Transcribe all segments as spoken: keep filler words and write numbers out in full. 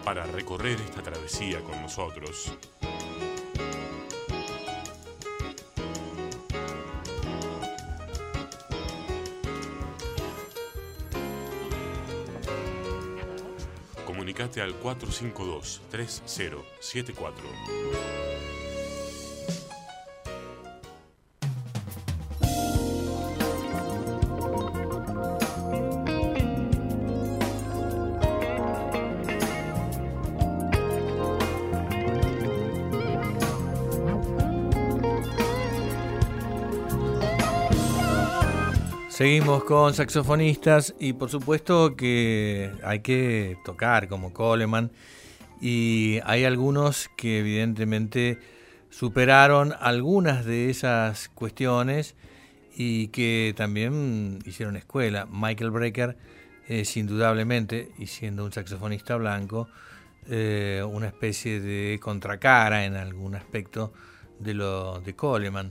para recorrer esta travesía con nosotros. Comunicate al cuatro cinco dos, tres cero siete cuatro. Seguimos con saxofonistas y por supuesto que hay que tocar como Coleman, y hay algunos que evidentemente superaron algunas de esas cuestiones y que también hicieron escuela. Michael Brecker es indudablemente, y siendo un saxofonista blanco, eh, una especie de contracara en algún aspecto de lo de Coleman.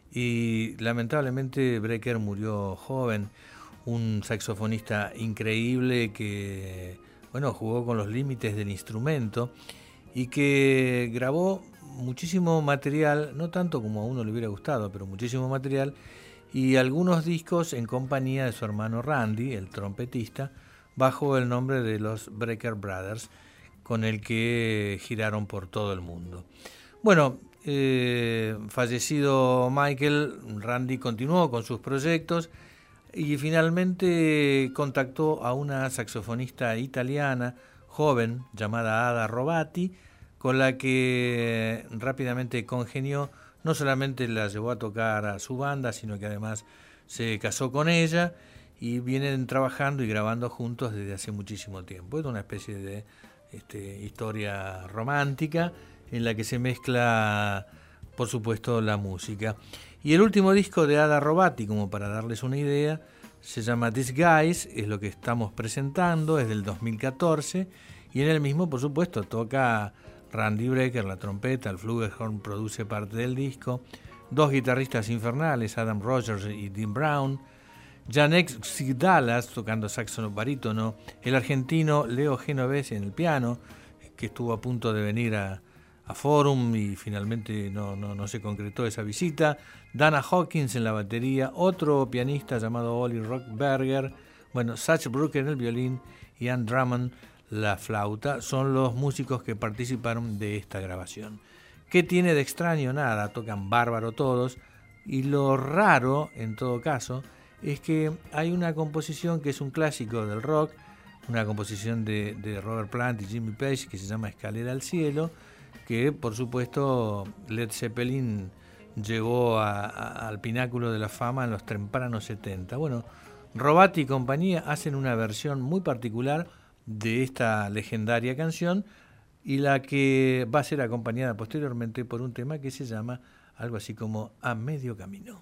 Y lamentablemente Brecker murió joven, un saxofonista increíble que, bueno, jugó con los límites del instrumento y que grabó muchísimo material, no tanto como a uno le hubiera gustado, pero muchísimo material, y algunos discos en compañía de su hermano Randy, el trompetista, bajo el nombre de los Brecker Brothers, con el que giraron por todo el mundo. Bueno, Eh, fallecido Michael, Randy continuó con sus proyectos y finalmente contactó a una saxofonista italiana joven llamada Ada Robati, con la que rápidamente congenió. No solamente la llevó a tocar a su banda, sino que además se casó con ella y vienen trabajando y grabando juntos desde hace muchísimo tiempo. Es una especie de este, historia romántica en la que se mezcla, por supuesto, la música. Y el último disco de Ada Robati, como para darles una idea, se llama Disguise, es lo que estamos presentando, es del dos mil catorce, y en el mismo, por supuesto, toca Randy Brecker, la trompeta, el flugelhorn produce parte del disco, dos guitarristas infernales, Adam Rogers y Dean Brown, Janek Sigdalas tocando saxo barítono, el argentino Leo Genovese en el piano, que estuvo a punto de venir a a Forum y finalmente no, no, no se concretó esa visita, Dana Hawkins en la batería, otro pianista llamado Ollie Rockberger, bueno, Satch Brooker en el violín y Ann Drummond la flauta, son los músicos que participaron de esta grabación. ¿Qué tiene de extraño? Nada, tocan bárbaro todos, y lo raro, en todo caso, es que hay una composición que es un clásico del rock, una composición de, de Robert Plant y Jimmy Page que se llama Escalera al Cielo, que por supuesto Led Zeppelin llegó a, a, al pináculo de la fama en los tempranos setenta. Bueno, Robati y compañía hacen una versión muy particular de esta legendaria canción, y la que va a ser acompañada posteriormente por un tema que se llama algo así como A Medio Camino.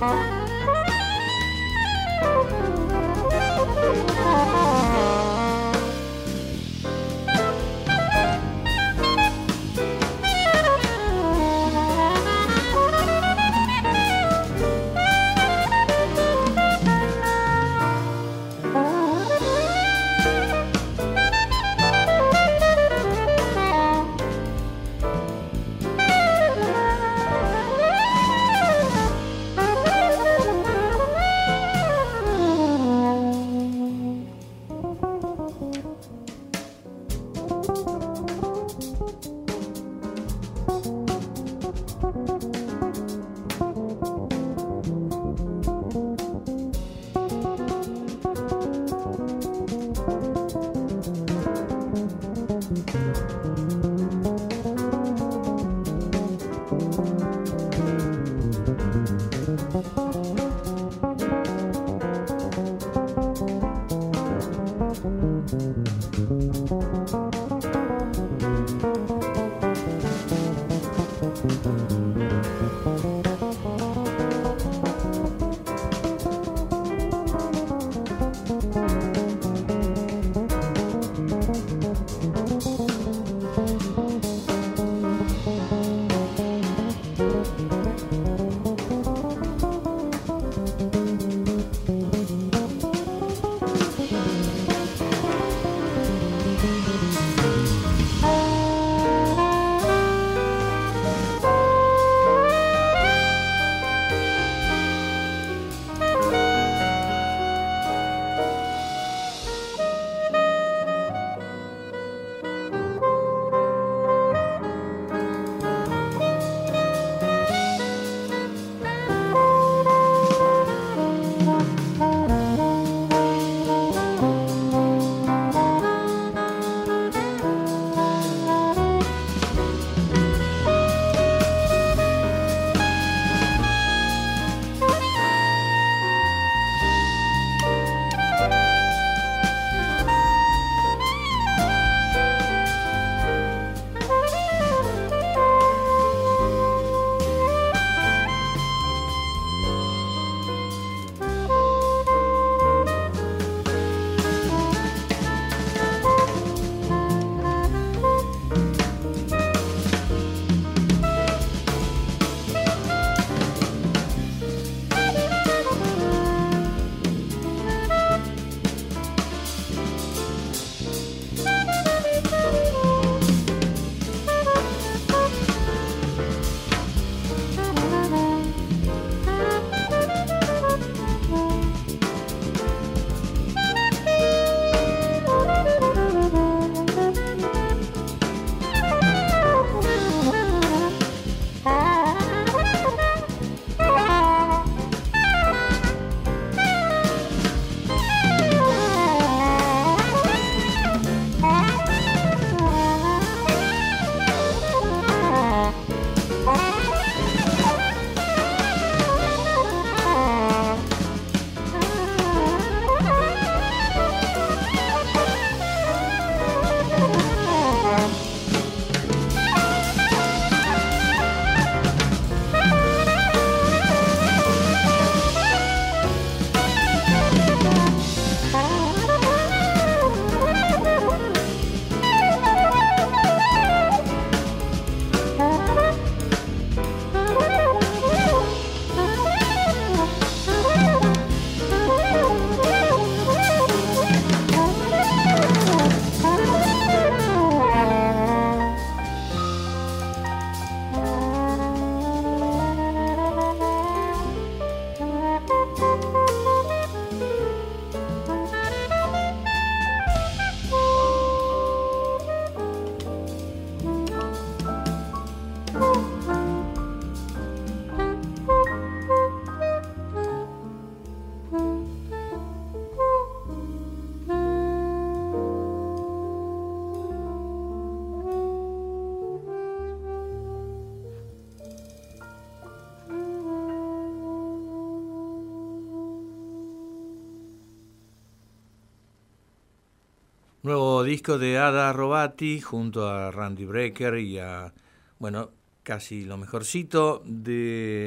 Nuevo disco de Ada Robati junto a Randy Brecker y a, bueno, casi lo mejorcito de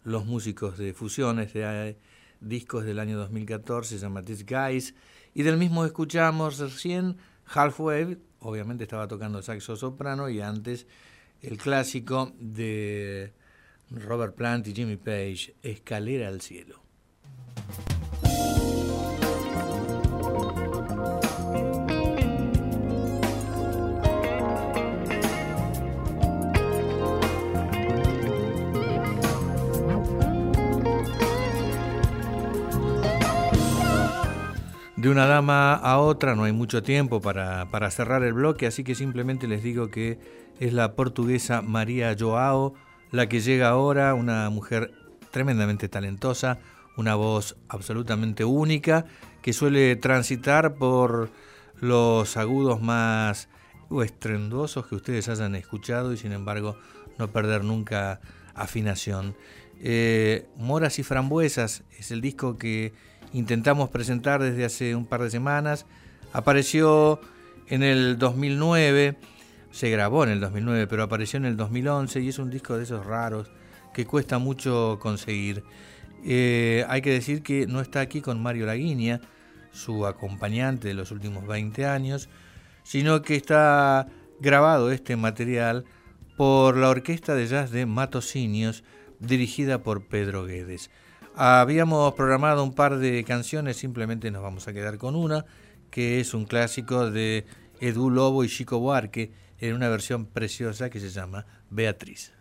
los músicos de fusión. Este disco es del año dos mil catorce, se llama These Guys, y del mismo escuchamos recién Halfway, obviamente estaba tocando saxo soprano, y antes el clásico de Robert Plant y Jimmy Page, Escalera al cielo. De una dama a otra no hay mucho tiempo para, para cerrar el bloque, así que simplemente les digo que es la portuguesa María Joao la que llega ahora, una mujer tremendamente talentosa, una voz absolutamente única, que suele transitar por los agudos más estruendosos que ustedes hayan escuchado y sin embargo no perder nunca afinación. Eh, Moras y Frambuesas es el disco que intentamos presentar desde hace un par de semanas. Apareció en el dos mil nueve, se grabó en el dos mil nueve, pero apareció en el dos mil once y es un disco de esos raros que cuesta mucho conseguir. Eh, hay que decir que no está aquí con Mario Laguinia, su acompañante de los últimos veinte años, sino que está grabado este material por la Orquesta de Jazz de Matosinhos, dirigida por Pedro Guedes. Habíamos programado un par de canciones, simplemente nos vamos a quedar con una, que es un clásico de Edu Lobo y Chico Buarque, en una versión preciosa que se llama Beatriz.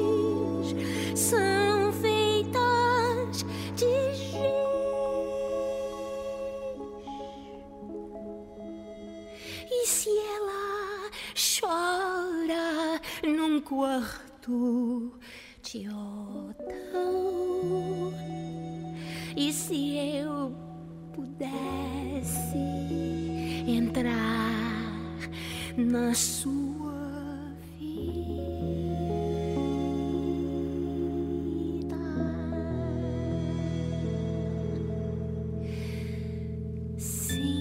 São feitas de giz. num quarto de hotel. E se eu pudesse entrar na sua vida, sim,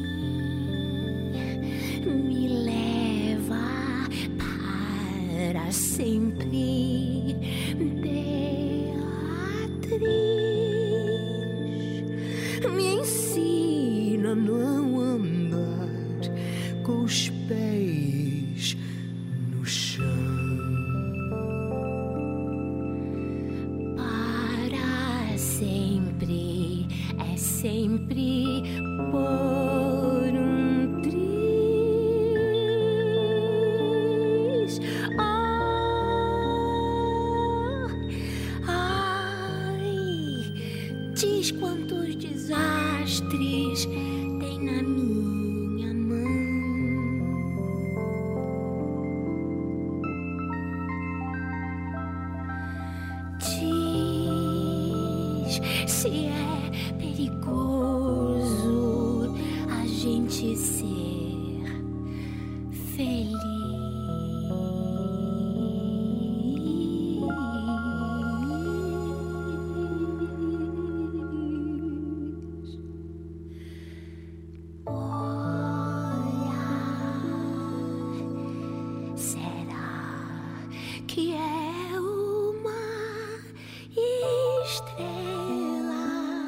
me leva para sempre, Beatriz, me ensina a não andar com os pés no chão. Para sempre é sempre por um triz. Oh, ai, diz quantos desastres tem na minha mão. Diz se é perigoso a gente ser feliz. Olha, será que é uma estrela?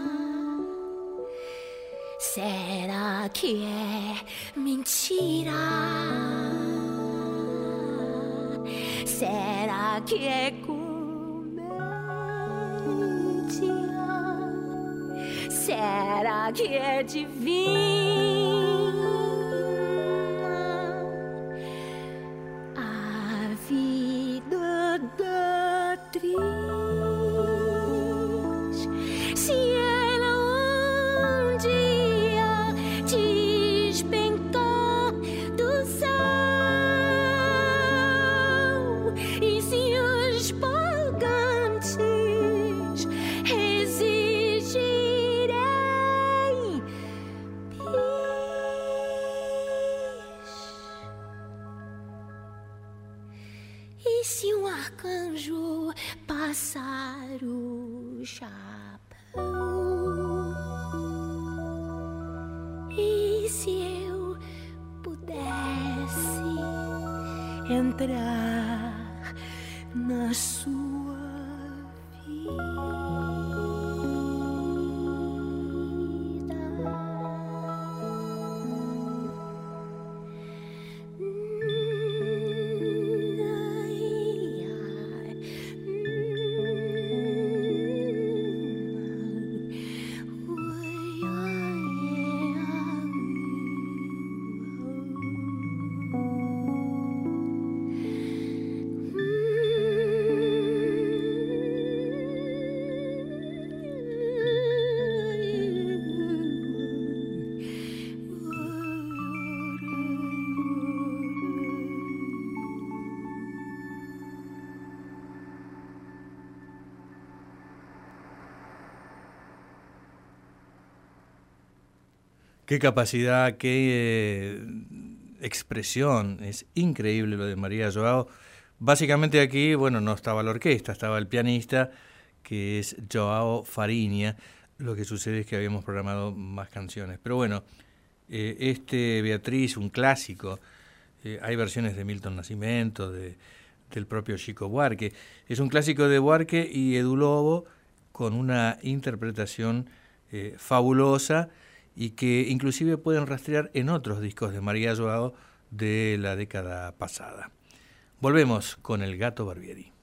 Será que é mentira? Será que é comédia? Será que é divina? A vida da atriz, se ela um dia despencar do céu, e se os pagantes exigirem bis, e se um arcanjo passar o chapéu, e se eu pudesse entrar na sua vida? Qué capacidad, qué eh, expresión. Es increíble lo de María Joao. Básicamente aquí, bueno, no estaba la orquesta, estaba el pianista, que es Joao Fariña. Lo que sucede es que habíamos programado más canciones. Pero bueno, eh, este Beatriz, un clásico. Eh, hay versiones de Milton Nascimento, de, del propio Chico Buarque. Es un clásico de Buarque y Edu Lobo, con una interpretación eh, fabulosa, y que inclusive pueden rastrear en otros discos de María Joao de la década pasada. Volvemos con El Gato Barbieri.